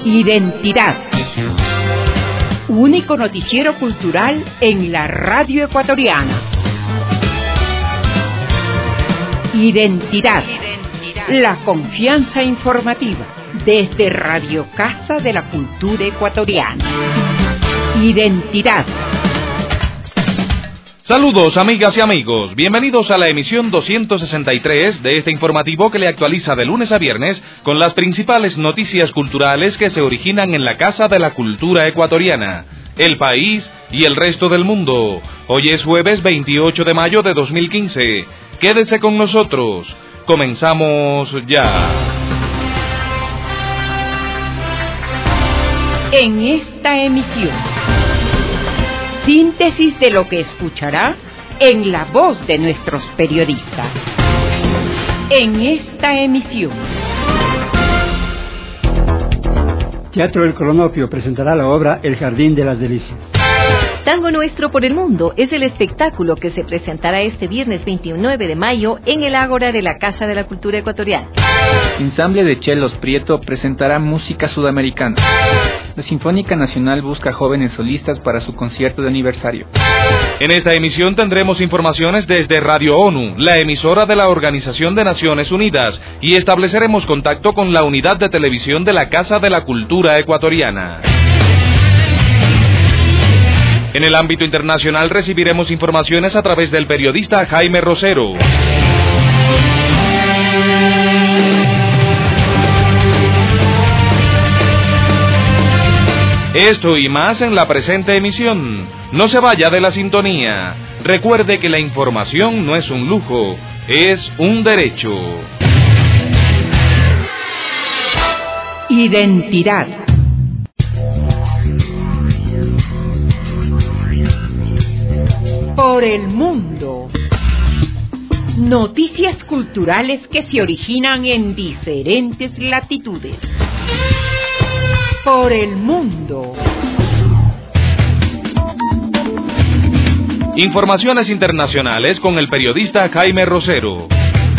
Identidad. Único noticiero cultural en la radio ecuatoriana. Identidad. La confianza informativa desde Radio Casa de la Cultura Ecuatoriana. Identidad. Saludos amigas y amigos, bienvenidos a la emisión 263 de este informativo que le actualiza de lunes a viernes con las principales noticias culturales que se originan en la Casa de la Cultura Ecuatoriana, el país y el resto del mundo. Hoy es jueves 28 de mayo de 2015. Quédese con nosotros. Comenzamos ya. En esta emisión, síntesis de lo que escuchará en la voz de nuestros periodistas. En esta emisión, Teatro El Cronopio presentará la obra El Jardín de las Delicias. Tango Nuestro por el Mundo es el espectáculo que se presentará este viernes 29 de mayo en el Ágora de la Casa de la Cultura Ecuatoriana. Ensamble de Chelos Prieto presentará música sudamericana. La Sinfónica Nacional busca jóvenes solistas para su concierto de aniversario. En esta emisión tendremos informaciones desde Radio ONU, la emisora de la Organización de Naciones Unidas, y estableceremos contacto con la unidad de televisión de la Casa de la Cultura Ecuatoriana. En el ámbito internacional recibiremos informaciones a través del periodista Jaime Rosero. Esto y más en la presente emisión. No se vaya de la sintonía. Recuerde que la información no es un lujo, es un derecho. Identidad. Por el mundo. Noticias culturales que se originan en diferentes latitudes. Por el mundo. Informaciones internacionales con el periodista Jaime Rosero.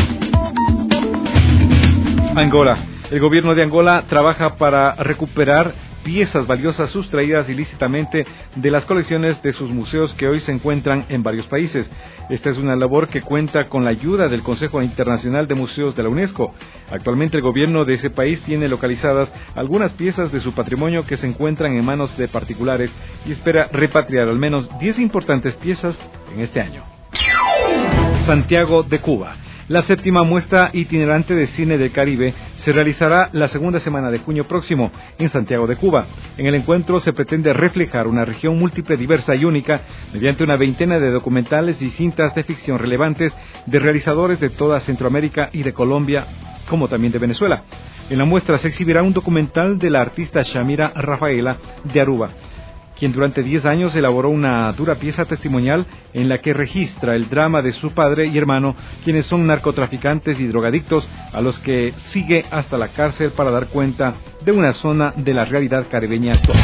Angola. El gobierno de Angola trabaja para recuperar piezas valiosas sustraídas ilícitamente de las colecciones de sus museos que hoy se encuentran en varios países. Esta es una labor que cuenta con la ayuda del Consejo Internacional de Museos de la UNESCO. Actualmente el gobierno de ese país tiene localizadas algunas piezas de su patrimonio que se encuentran en manos de particulares y espera repatriar al menos 10 importantes piezas en este año. Santiago de Cuba. La 7ª muestra itinerante de cine del Caribe se realizará la segunda semana de junio próximo en Santiago de Cuba. En el encuentro se pretende reflejar una región múltiple, diversa y única mediante una veintena de documentales y cintas de ficción relevantes de realizadores de toda Centroamérica y de Colombia, como también de Venezuela. En la muestra se exhibirá un documental de la artista Shamira Rafaela de Aruba, quien durante 10 años elaboró una dura pieza testimonial en la que registra el drama de su padre y hermano, quienes son narcotraficantes y drogadictos, a los que sigue hasta la cárcel para dar cuenta de una zona de la realidad caribeña actual.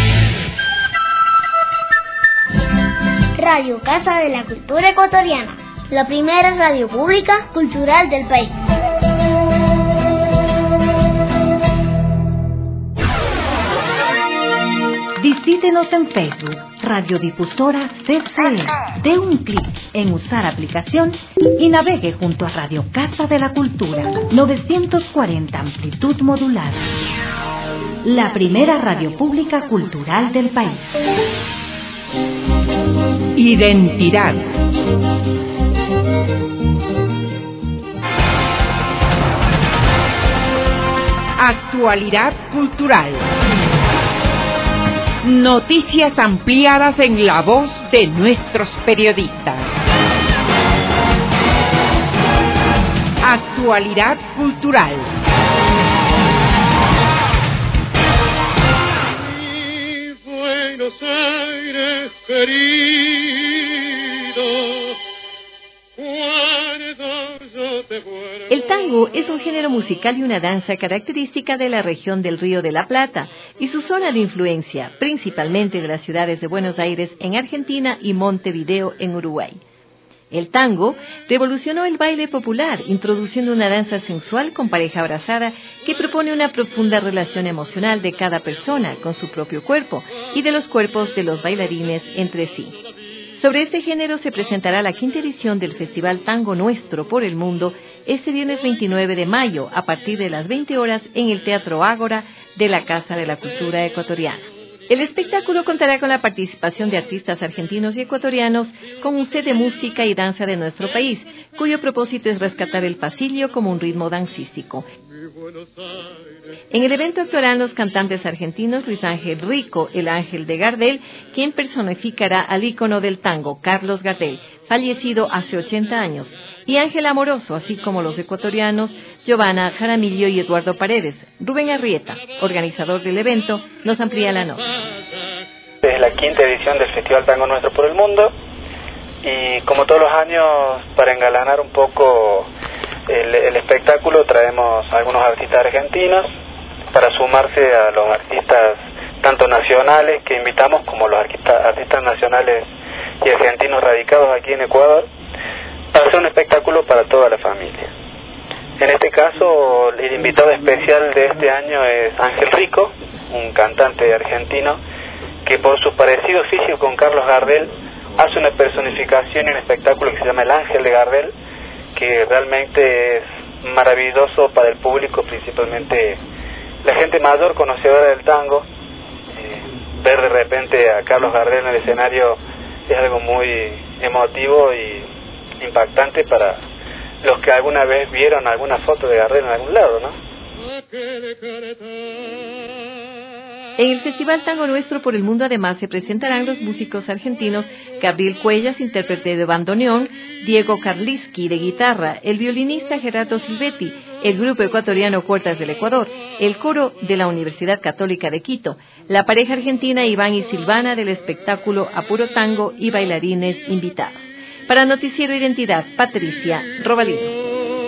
Radio Casa de la Cultura Ecuatoriana, la primera radio pública cultural del país. Visítenos en Facebook, Radiodifusora CCE. Dé un clic en usar aplicación y navegue junto a Radio Casa de la Cultura, 940 amplitud modulada. La primera radio pública cultural del país. Identidad. Actualidad cultural. Noticias ampliadas en la voz de nuestros periodistas. Actualidad cultural. Mi Buenos Aires querido, cuando yo te vuelvo. El tango es un género musical y una danza característica de la región del Río de la Plata y su zona de influencia, principalmente de las ciudades de Buenos Aires en Argentina y Montevideo en Uruguay. El tango revolucionó el baile popular, introduciendo una danza sensual con pareja abrazada que propone una profunda relación emocional de cada persona con su propio cuerpo y de los cuerpos de los bailarines entre sí. Sobre este género se presentará la quinta edición del Festival Tango Nuestro por el Mundo este viernes 29 de mayo a partir de las 20 horas en el Teatro Ágora de la Casa de la Cultura Ecuatoriana. El espectáculo contará con la participación de artistas argentinos y ecuatorianos con un set de música y danza de nuestro país, cuyo propósito es rescatar el pasillo como un ritmo dancístico. En el evento actuarán los cantantes argentinos Luis Ángel Rico, el Ángel de Gardel, quien personificará al ícono del tango, Carlos Gardel, fallecido hace 80 años, y Ángel Amoroso, así como los ecuatorianos Giovanna Jaramillo y Eduardo Paredes. Rubén Arrieta, organizador del evento, nos amplía la nota. Es la quinta edición del Festival Tango Nuestro por el Mundo y como todos los años, para engalanar un poco el espectáculo, traemos algunos artistas argentinos para sumarse a los artistas tanto nacionales que invitamos como los artistas nacionales y argentinos radicados aquí en Ecuador, para hacer un espectáculo para toda la familia. En este caso, el invitado especial de este año es Ángel Rico, un cantante argentino que por su parecido físico con Carlos Gardel hace una personificación y un espectáculo que se llama El Ángel de Gardel, que realmente es maravilloso para el público, principalmente la gente mayor conocedora del tango. Ver de repente a Carlos Gardel en el escenario es algo muy emotivo y impactante para los que alguna vez vieron alguna foto de Gardel en algún lado, ¿no? En el Festival Tango Nuestro por el Mundo además se presentarán los músicos argentinos Gabriel Cuellas, intérprete de bandoneón, Diego Karliski de guitarra, el violinista Gerardo Silvetti, el grupo ecuatoriano Cuerdas del Ecuador, el coro de la Universidad Católica de Quito, la pareja argentina Iván y Silvana del espectáculo Apuro Tango y bailarines invitados. Para Noticiero Identidad, Patricia Robalino.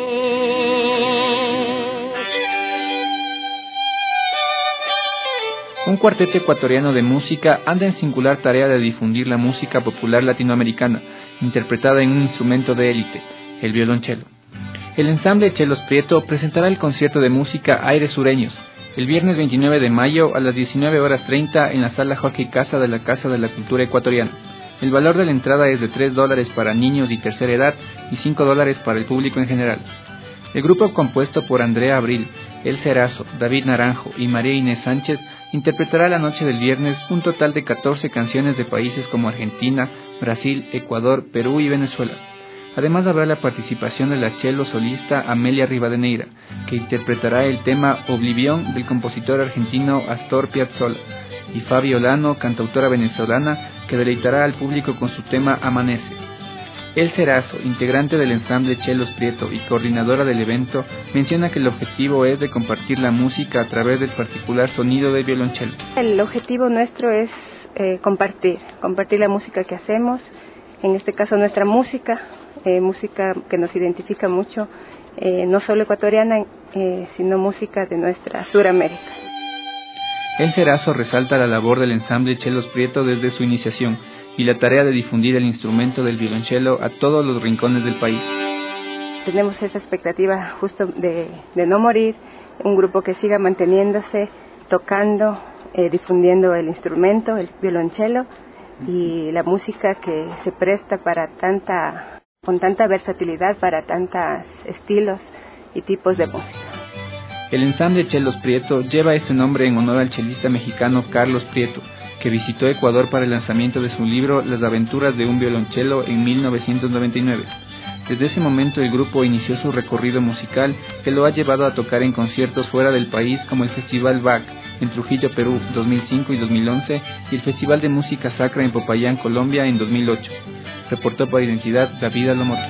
Un cuarteto ecuatoriano de música anda en singular tarea de difundir la música popular latinoamericana, interpretada en un instrumento de élite, el violonchelo. El ensamble Chelos Prieto presentará el concierto de música Aires Sureños, el viernes 29 de mayo a las 19:30 en la Sala Jorge Casa de la Casa de la Cultura Ecuatoriana. El valor de la entrada es de $3 para niños y tercera edad y $5 para el público en general. El grupo, compuesto por Andrea Abril, El Cerazo, David Naranjo y María Inés Sánchez, interpretará la noche del viernes un total de 14 canciones de países como Argentina, Brasil, Ecuador, Perú y Venezuela. Además habrá la participación de la cello solista Amelia Rivadeneira, que interpretará el tema Oblivión del compositor argentino Astor Piazzolla, y Fabi Olano, cantautora venezolana, que deleitará al público con su tema Amanece. El Cerazo, integrante del ensamble Chelos Prieto y coordinadora del evento, menciona que el objetivo es de compartir la música a través del particular sonido del violonchelo. El objetivo nuestro es compartir la música que hacemos, en este caso nuestra música que nos identifica mucho, no solo ecuatoriana, sino música de nuestra Suramérica. El Cerazo resalta la labor del ensamble Chelos Prieto desde su iniciación y la tarea de difundir el instrumento del violonchelo a todos los rincones del país. Tenemos esa expectativa justo de no morir, un grupo que siga manteniéndose, tocando, difundiendo el instrumento, el violonchelo, y la música que se presta con tanta versatilidad para tantos estilos y tipos de música. El ensamble Chelos Prieto lleva este nombre en honor al chelista mexicano Carlos Prieto, que visitó Ecuador para el lanzamiento de su libro Las aventuras de un violonchelo en 1999. Desde ese momento el grupo inició su recorrido musical, que lo ha llevado a tocar en conciertos fuera del país como el Festival BAC en Trujillo, Perú, 2005 y 2011, y el Festival de Música Sacra en Popayán, Colombia, en 2008. Reportó para Identidad David Alomoto.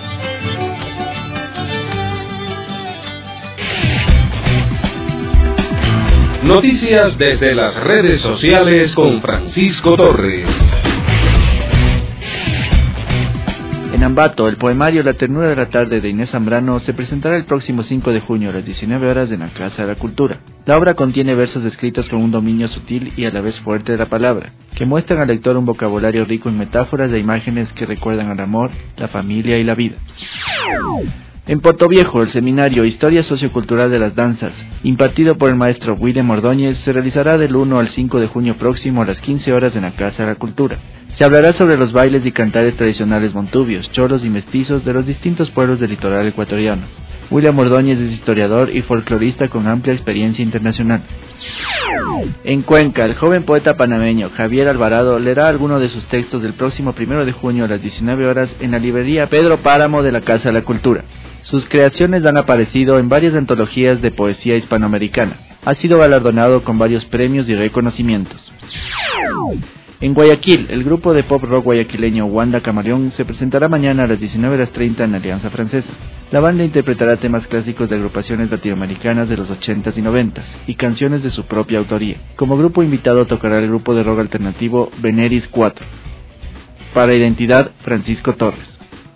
Noticias desde las redes sociales con Francisco Torres. En En Ambato, el poemario La ternura de la tarde de Inés Zambrano se presentará el próximo 5 de junio a las 19 horas en la Casa de la Cultura. La obra contiene versos escritos con un dominio sutil y a la vez fuerte de la palabra, que muestran al lector un vocabulario rico en metáforas e imágenes que recuerdan al amor, la familia y la vida. En Portoviejo, el seminario Historia Sociocultural de las Danzas, impartido por el maestro William Ordóñez, se realizará del 1 al 5 de junio próximo a las 15 horas en la Casa de la Cultura. Se hablará sobre los bailes y cantares tradicionales montubios, cholos y mestizos de los distintos pueblos del litoral ecuatoriano. William Ordóñez es historiador y folclorista con amplia experiencia internacional. En Cuenca, el joven poeta panameño Javier Alvarado leerá alguno de sus textos del próximo 1 de junio a las 19 horas en la librería Pedro Páramo de la Casa de la Cultura. Sus creaciones han aparecido en varias antologías de poesía hispanoamericana. Ha sido galardonado con varios premios y reconocimientos. En Guayaquil, el grupo de pop rock guayaquileño Wanda Camaleón se presentará mañana a las 19:30 en Alianza Francesa. La banda interpretará temas clásicos de agrupaciones latinoamericanas de los 80s y 90s y canciones de su propia autoría. Como grupo invitado tocará el grupo de rock alternativo Veneris 4. Para Identidad, Francisco Torres.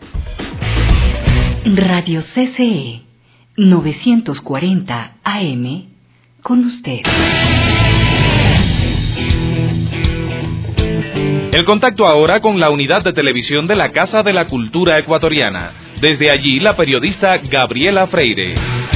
Radio CCE 940 AM con usted. El contacto ahora con la unidad de televisión de la Casa de la Cultura Ecuatoriana. Desde allí, la periodista Gabriela Freire.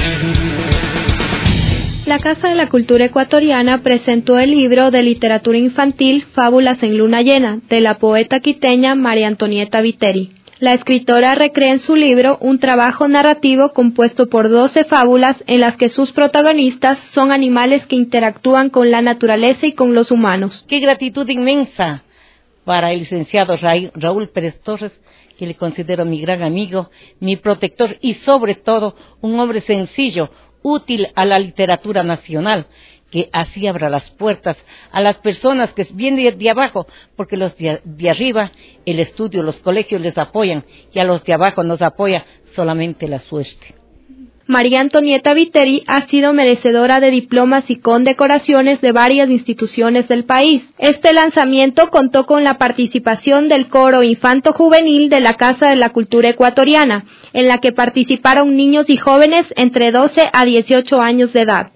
La Casa de la Cultura Ecuatoriana presentó el libro de literatura infantil Fábulas en Luna Llena, de la poeta quiteña María Antonieta Viteri. La escritora recrea en su libro un trabajo narrativo compuesto por 12 fábulas en las que sus protagonistas son animales que interactúan con la naturaleza y con los humanos. ¡Qué gratitud inmensa para el licenciado Raúl Pérez Torres, que le considero mi gran amigo, mi protector y sobre todo un hombre sencillo, útil a la literatura nacional, que así abra las puertas a las personas que vienen de abajo, porque los de arriba, el estudio, los colegios les apoyan, y a los de abajo nos apoya solamente la suerte. María Antonieta Viteri ha sido merecedora de diplomas y condecoraciones de varias instituciones del país. Este lanzamiento contó con la participación del coro infanto-juvenil de la Casa de la Cultura Ecuatoriana, en la que participaron niños y jóvenes entre 12 a 18 años de edad.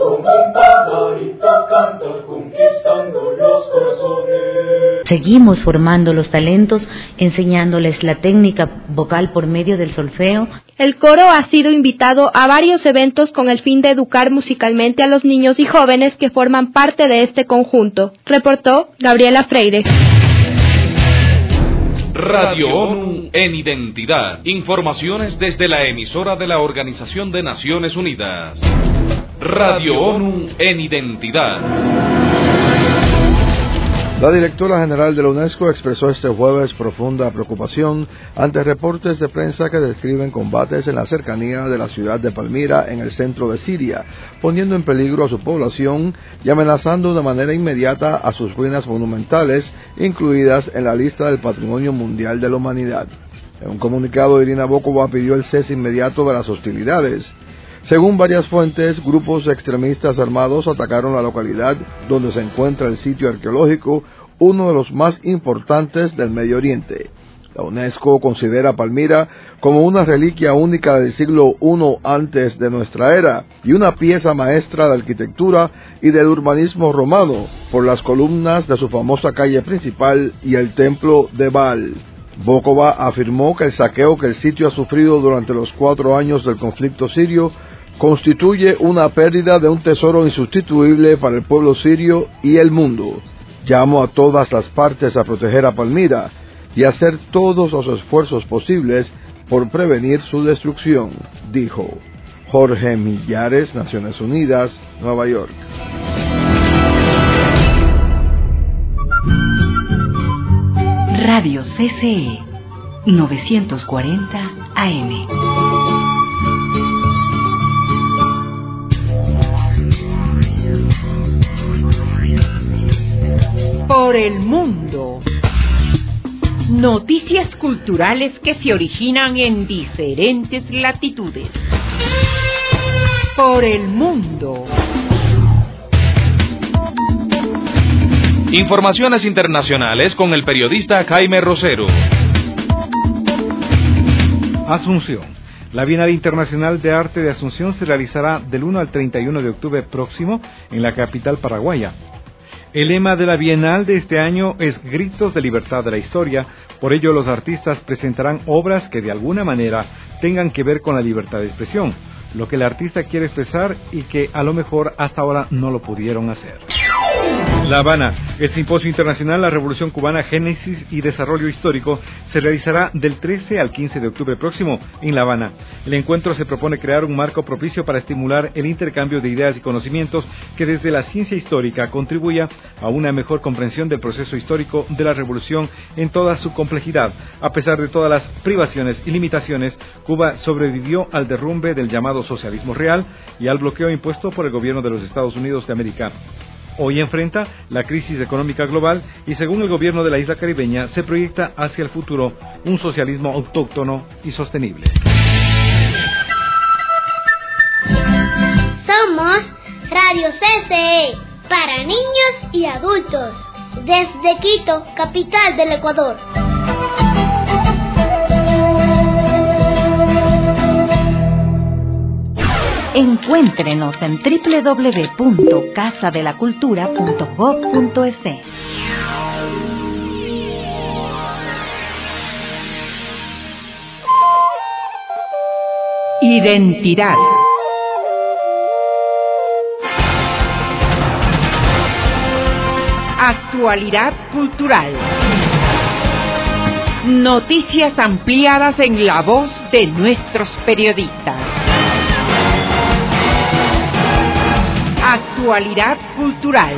Seguimos formando los talentos, enseñándoles la técnica vocal por medio del solfeo. El coro ha sido invitado a varios eventos con el fin de educar musicalmente a los niños y jóvenes que forman parte de este conjunto. Reportó Gabriela Freire. Radio ONU en Identidad. Informaciones desde la emisora de la Organización de Naciones Unidas. Radio ONU en Identidad. La directora general de la UNESCO expresó este jueves profunda preocupación ante reportes de prensa que describen combates en la cercanía de la ciudad de Palmira, en el centro de Siria, poniendo en peligro a su población y amenazando de manera inmediata a sus ruinas monumentales, incluidas en la lista del Patrimonio Mundial de la Humanidad. En un comunicado, Irina Bokova pidió el cese inmediato de las hostilidades. Según varias fuentes, grupos extremistas armados atacaron la localidad donde se encuentra el sitio arqueológico, uno de los más importantes del Medio Oriente. La UNESCO considera Palmira como una reliquia única del siglo I antes de nuestra era y una pieza maestra de arquitectura y del urbanismo romano por las columnas de su famosa calle principal y el templo de Baal. Bokova afirmó que el saqueo que el sitio ha sufrido durante los 4 años del conflicto sirio constituye una pérdida de un tesoro insustituible para el pueblo sirio y el mundo. Llamo a todas las partes a proteger a Palmira y a hacer todos los esfuerzos posibles por prevenir su destrucción, dijo. Jorge Millares, Naciones Unidas, Nueva York. Radio CCE 940 AM. Por el mundo. Noticias culturales que se originan en diferentes latitudes. Por el mundo. Informaciones internacionales con el periodista Jaime Rosero. Asunción. La Bienal Internacional de Arte de Asunción se realizará del 1 al 31 de octubre próximo en la capital paraguaya. El lema de la Bienal de este año es Gritos de Libertad de la Historia. Por ello, los artistas presentarán obras que de alguna manera tengan que ver con la libertad de expresión, lo que el artista quiere expresar y que a lo mejor hasta ahora no lo pudieron hacer. La Habana. El Simposio Internacional La Revolución Cubana, Génesis y Desarrollo Histórico se realizará del 13 al 15 de octubre próximo en La Habana. El encuentro se propone crear un marco propicio para estimular el intercambio de ideas y conocimientos que desde la ciencia histórica contribuya a una mejor comprensión del proceso histórico de la revolución en toda su complejidad. A pesar de todas las privaciones y limitaciones, Cuba sobrevivió al derrumbe del llamado socialismo real y al bloqueo impuesto por el gobierno de los Estados Unidos de América. Hoy enfrenta la crisis económica global y, según el gobierno de la isla caribeña, se proyecta hacia el futuro un socialismo autóctono y sostenible. Somos Radio CCE, para niños y adultos, desde Quito, capital del Ecuador. Encuéntrenos en www.casadelacultura.gov.es. Identidad. Actualidad cultural. Noticias ampliadas en la voz de nuestros periodistas. Actualidad cultural.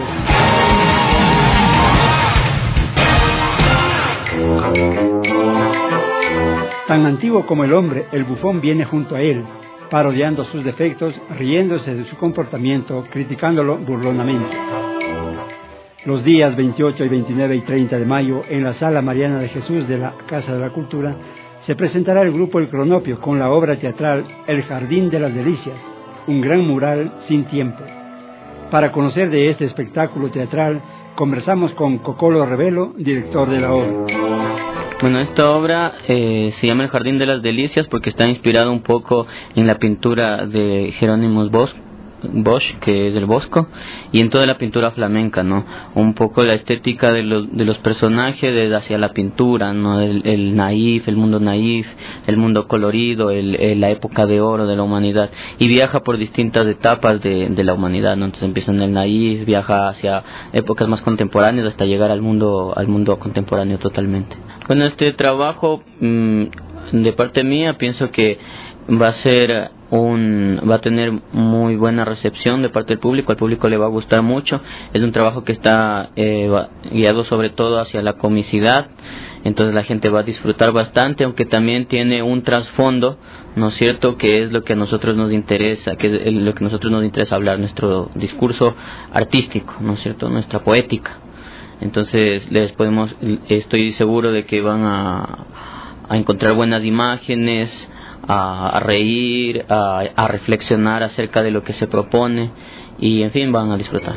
Tan antiguo como el hombre, el bufón viene junto a él, parodiando sus defectos, riéndose de su comportamiento, criticándolo burlonamente. Los días 28 y 29 y 30 de mayo, en la Sala Mariana de Jesús de la Casa de la Cultura, se presentará el grupo El Cronopio con la obra teatral El Jardín de las Delicias, un gran mural sin tiempo. Para conocer de este espectáculo teatral, conversamos con Cocolo Revelo, director de la obra. Bueno, esta obra se llama El Jardín de las Delicias porque está inspirado un poco en la pintura de Jerónimo Bosch, que es del Bosco, y en toda la pintura flamenca, ¿no? Un poco la estética de los personajes hacia la pintura, ¿no? El naif, el mundo naif, el mundo colorido, la época de oro de la humanidad, y viaja por distintas etapas de la humanidad, ¿no? Entonces empieza en el naif, viaja hacia épocas más contemporáneas hasta llegar al mundo contemporáneo totalmente. Bueno, este trabajo de parte mía pienso que va a tener muy buena recepción de parte del público. Al público le va a gustar mucho. Es un trabajo que está guiado sobre todo hacia la comicidad, entonces la gente va a disfrutar bastante, aunque también tiene un trasfondo, ¿no es cierto?, que es lo que a nosotros nos interesa, hablar, nuestro discurso artístico, ¿no es cierto?, nuestra poética. Entonces estoy seguro de que van a encontrar buenas imágenes, a reír, a reflexionar acerca de lo que se propone y, en fin, van a disfrutar.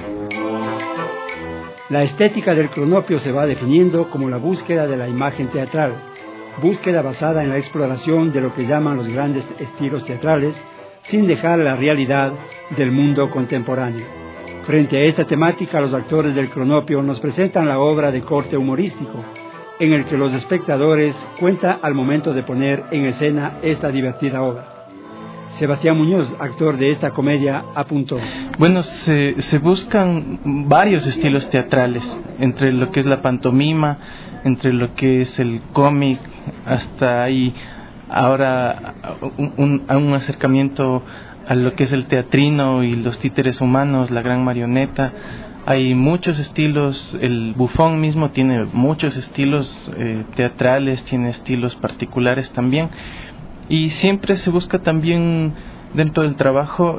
La estética del cronopio se va definiendo como la búsqueda de la imagen teatral, búsqueda basada en la exploración de lo que llaman los grandes estilos teatrales, sin dejar la realidad del mundo contemporáneo. Frente a esta temática, los actores del cronopio nos presentan la obra de corte humorístico, en el que los espectadores cuentan al momento de poner en escena esta divertida obra. Sebastián Muñoz, actor de esta comedia, apuntó. Bueno, se buscan varios estilos teatrales, entre lo que es la pantomima, entre lo que es el cómic, hasta ahí ahora un acercamiento a lo que es el teatrino y los títeres humanos, la gran marioneta. Hay muchos estilos, el bufón mismo tiene muchos estilos teatrales, tiene estilos particulares también, y siempre se busca también dentro del trabajo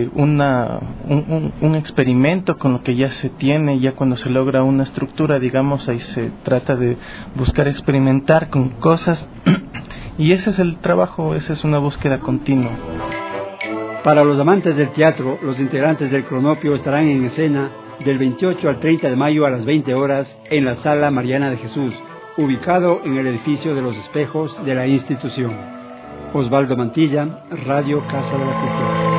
un experimento con lo que ya se tiene. Ya cuando se logra una estructura, digamos, ahí se trata de buscar experimentar con cosas y ese es el trabajo, esa es una búsqueda continua. Para los amantes del teatro, los integrantes del cronopio estarán en escena del 28 al 30 de mayo a las 20 horas en la Sala Mariana de Jesús, ubicado en el edificio de los Espejos de la institución. Osvaldo Mantilla, Radio Casa de la Cultura.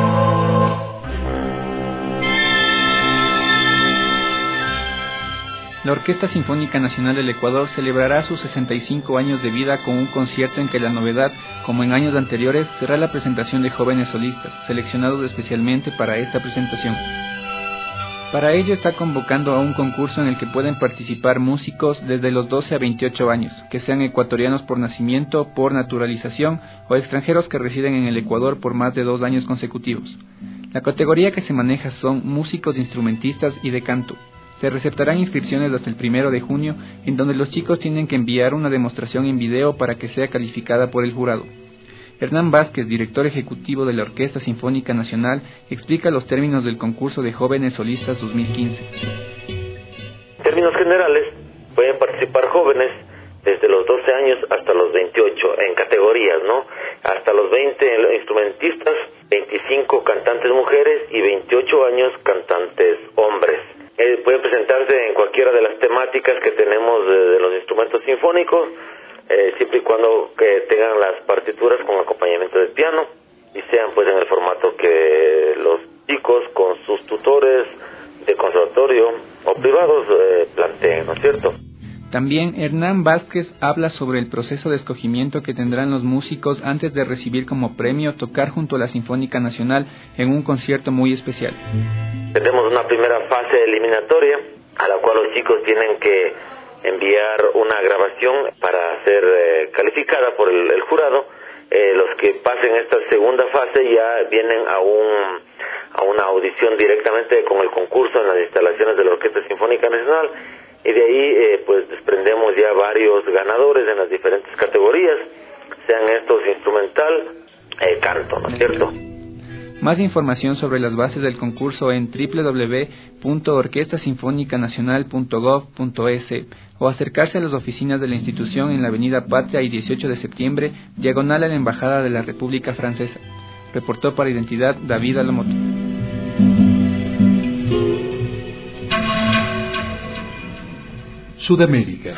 La Orquesta Sinfónica Nacional del Ecuador celebrará sus 65 años de vida con un concierto en que la novedad, como en años anteriores, será la presentación de jóvenes solistas, seleccionados especialmente para esta presentación. Para ello está convocando a un concurso en el que pueden participar músicos desde los 12 a 28 años, que sean ecuatorianos por nacimiento, por naturalización o extranjeros que residen en el Ecuador por más de 2 años consecutivos. La categoría que se maneja son músicos, instrumentistas y de canto. Se receptarán inscripciones hasta el 1 de junio, en donde los chicos tienen que enviar una demostración en video para que sea calificada por el jurado. Hernán Vázquez, director ejecutivo de la Orquesta Sinfónica Nacional, explica los términos del concurso de jóvenes solistas 2015. En términos generales, pueden participar jóvenes desde los 12 años hasta los 28, en categorías, ¿no? Hasta los 20 instrumentistas, 25 cantantes mujeres y 28 años cantantes hombres. Pueden presentarse en cualquiera de las temáticas que tenemos de los instrumentos sinfónicos, siempre y cuando que tengan las partituras con acompañamiento de piano y sean pues en el formato que los chicos con sus tutores de conservatorio o privados planteen, ¿no es cierto? También Hernán Vázquez habla sobre el proceso de escogimiento que tendrán los músicos antes de recibir como premio tocar junto a la Sinfónica Nacional en un concierto muy especial. Tenemos una primera fase eliminatoria a la cual los chicos tienen que enviar una grabación para ser calificada por el jurado. Los que pasen esta segunda fase ya vienen a una audición directamente con el concurso en las instalaciones de la Orquesta Sinfónica Nacional. Y de ahí pues desprendemos ya varios ganadores en las diferentes categorías, sean estos instrumental, canto, ¿no es cierto? Más información sobre las bases del concurso en www.orquestasinfonicanacional.gov.es o acercarse a las oficinas de la institución en la Avenida Patria y 18 de septiembre, diagonal a la Embajada de la República Francesa. Reportó para Identidad David Alamoto. Sudamérica.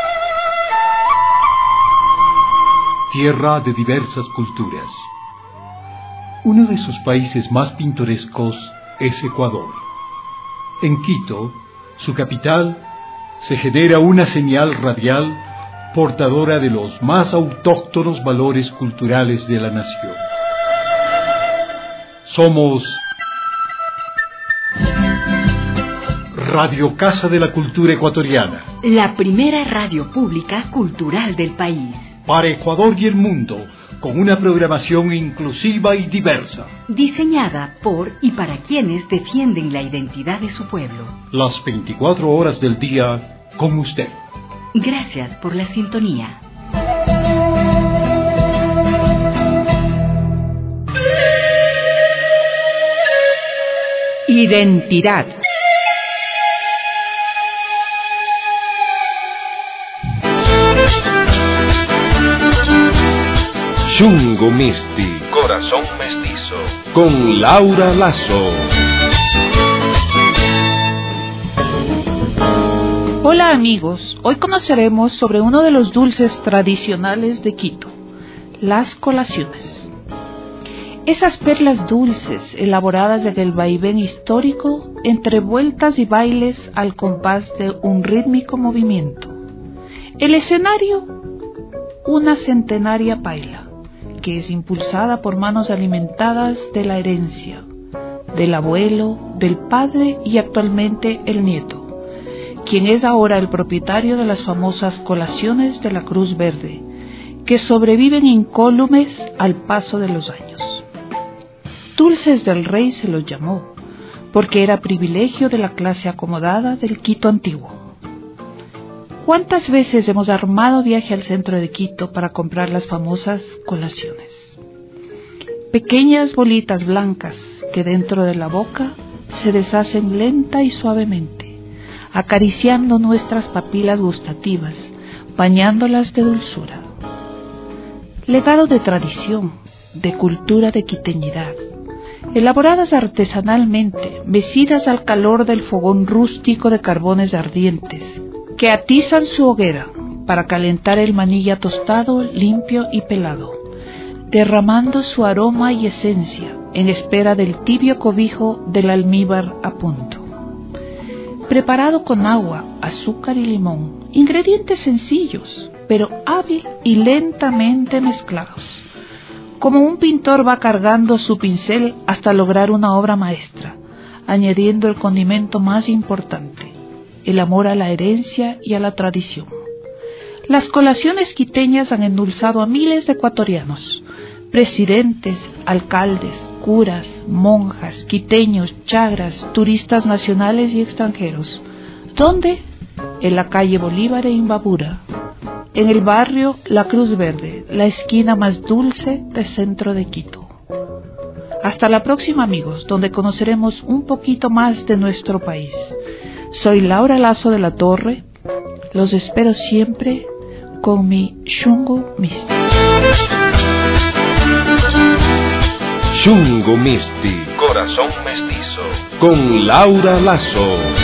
Tierra de diversas culturas. Uno de sus países más pintorescos es Ecuador. En Quito, su capital, se genera una señal radial portadora de los más autóctonos valores culturales de la nación. Somos Radio Casa de la Cultura Ecuatoriana, la primera radio pública cultural del país. Para Ecuador y el mundo, con una programación inclusiva y diversa. Diseñada por y para quienes defienden la identidad de su pueblo. Las 24 horas del día con usted. Gracias por la sintonía. Identidad. Chungo Misti, Corazón Mestizo, con Laura Lazo. Hola amigos, hoy conoceremos sobre uno de los dulces tradicionales de Quito, las colaciones. Esas perlas dulces elaboradas en el vaivén histórico entre vueltas y bailes al compás de un rítmico movimiento. El escenario, una centenaria paila, que es impulsada por manos alimentadas de la herencia, del abuelo, del padre y actualmente el nieto, quien es ahora el propietario de las famosas colaciones de la Cruz Verde, que sobreviven incólumes al paso de los años. Dulces del Rey se los llamó, porque era privilegio de la clase acomodada del Quito antiguo. ¿Cuántas veces hemos armado viaje al centro de Quito para comprar las famosas colaciones? Pequeñas bolitas blancas que dentro de la boca se deshacen lenta y suavemente, acariciando nuestras papilas gustativas, bañándolas de dulzura. Legado de tradición, de cultura de quiteñidad, elaboradas artesanalmente, mecidas al calor del fogón rústico de carbones ardientes, que atizan su hoguera para calentar el manilla tostado, limpio y pelado, derramando su aroma y esencia en espera del tibio cobijo del almíbar a punto. Preparado con agua, azúcar y limón, ingredientes sencillos, pero hábil y lentamente mezclados. Como un pintor va cargando su pincel hasta lograr una obra maestra, añadiendo el condimento más importante, el amor a la herencia y a la tradición. Las colaciones quiteñas han endulzado a miles de ecuatorianos, presidentes, alcaldes, curas, monjas, quiteños, chagras, turistas nacionales y extranjeros. ¿Dónde? En la calle Bolívar e Imbabura, en el barrio La Cruz Verde, la esquina más dulce del centro de Quito. Hasta la próxima, amigos, donde conoceremos un poquito más de nuestro país. Soy Laura Lazo de la Torre. Los espero siempre con mi Xungo Misti. Xungo Misti, Corazón Mestizo, con Laura Lazo.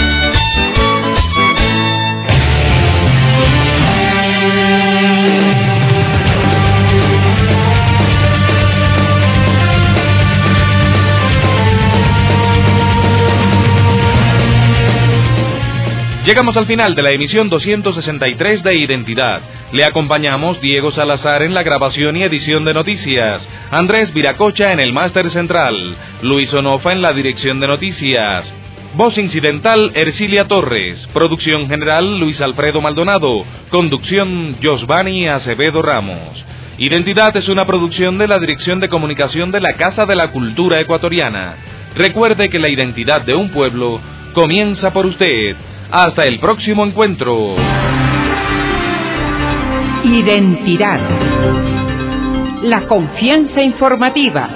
Llegamos al final de la emisión 263 de Identidad. Le acompañamos Diego Salazar en la grabación y edición de noticias, Andrés Viracocha en el máster central, Luis Onofa en la dirección de noticias, voz incidental Ercilia Torres, producción general Luis Alfredo Maldonado, conducción Josvani Acevedo Ramos. Identidad es una producción de la Dirección de Comunicación de la Casa de la Cultura Ecuatoriana. Recuerde que la identidad de un pueblo comienza por usted. Hasta el próximo encuentro. Identidad. La confianza informativa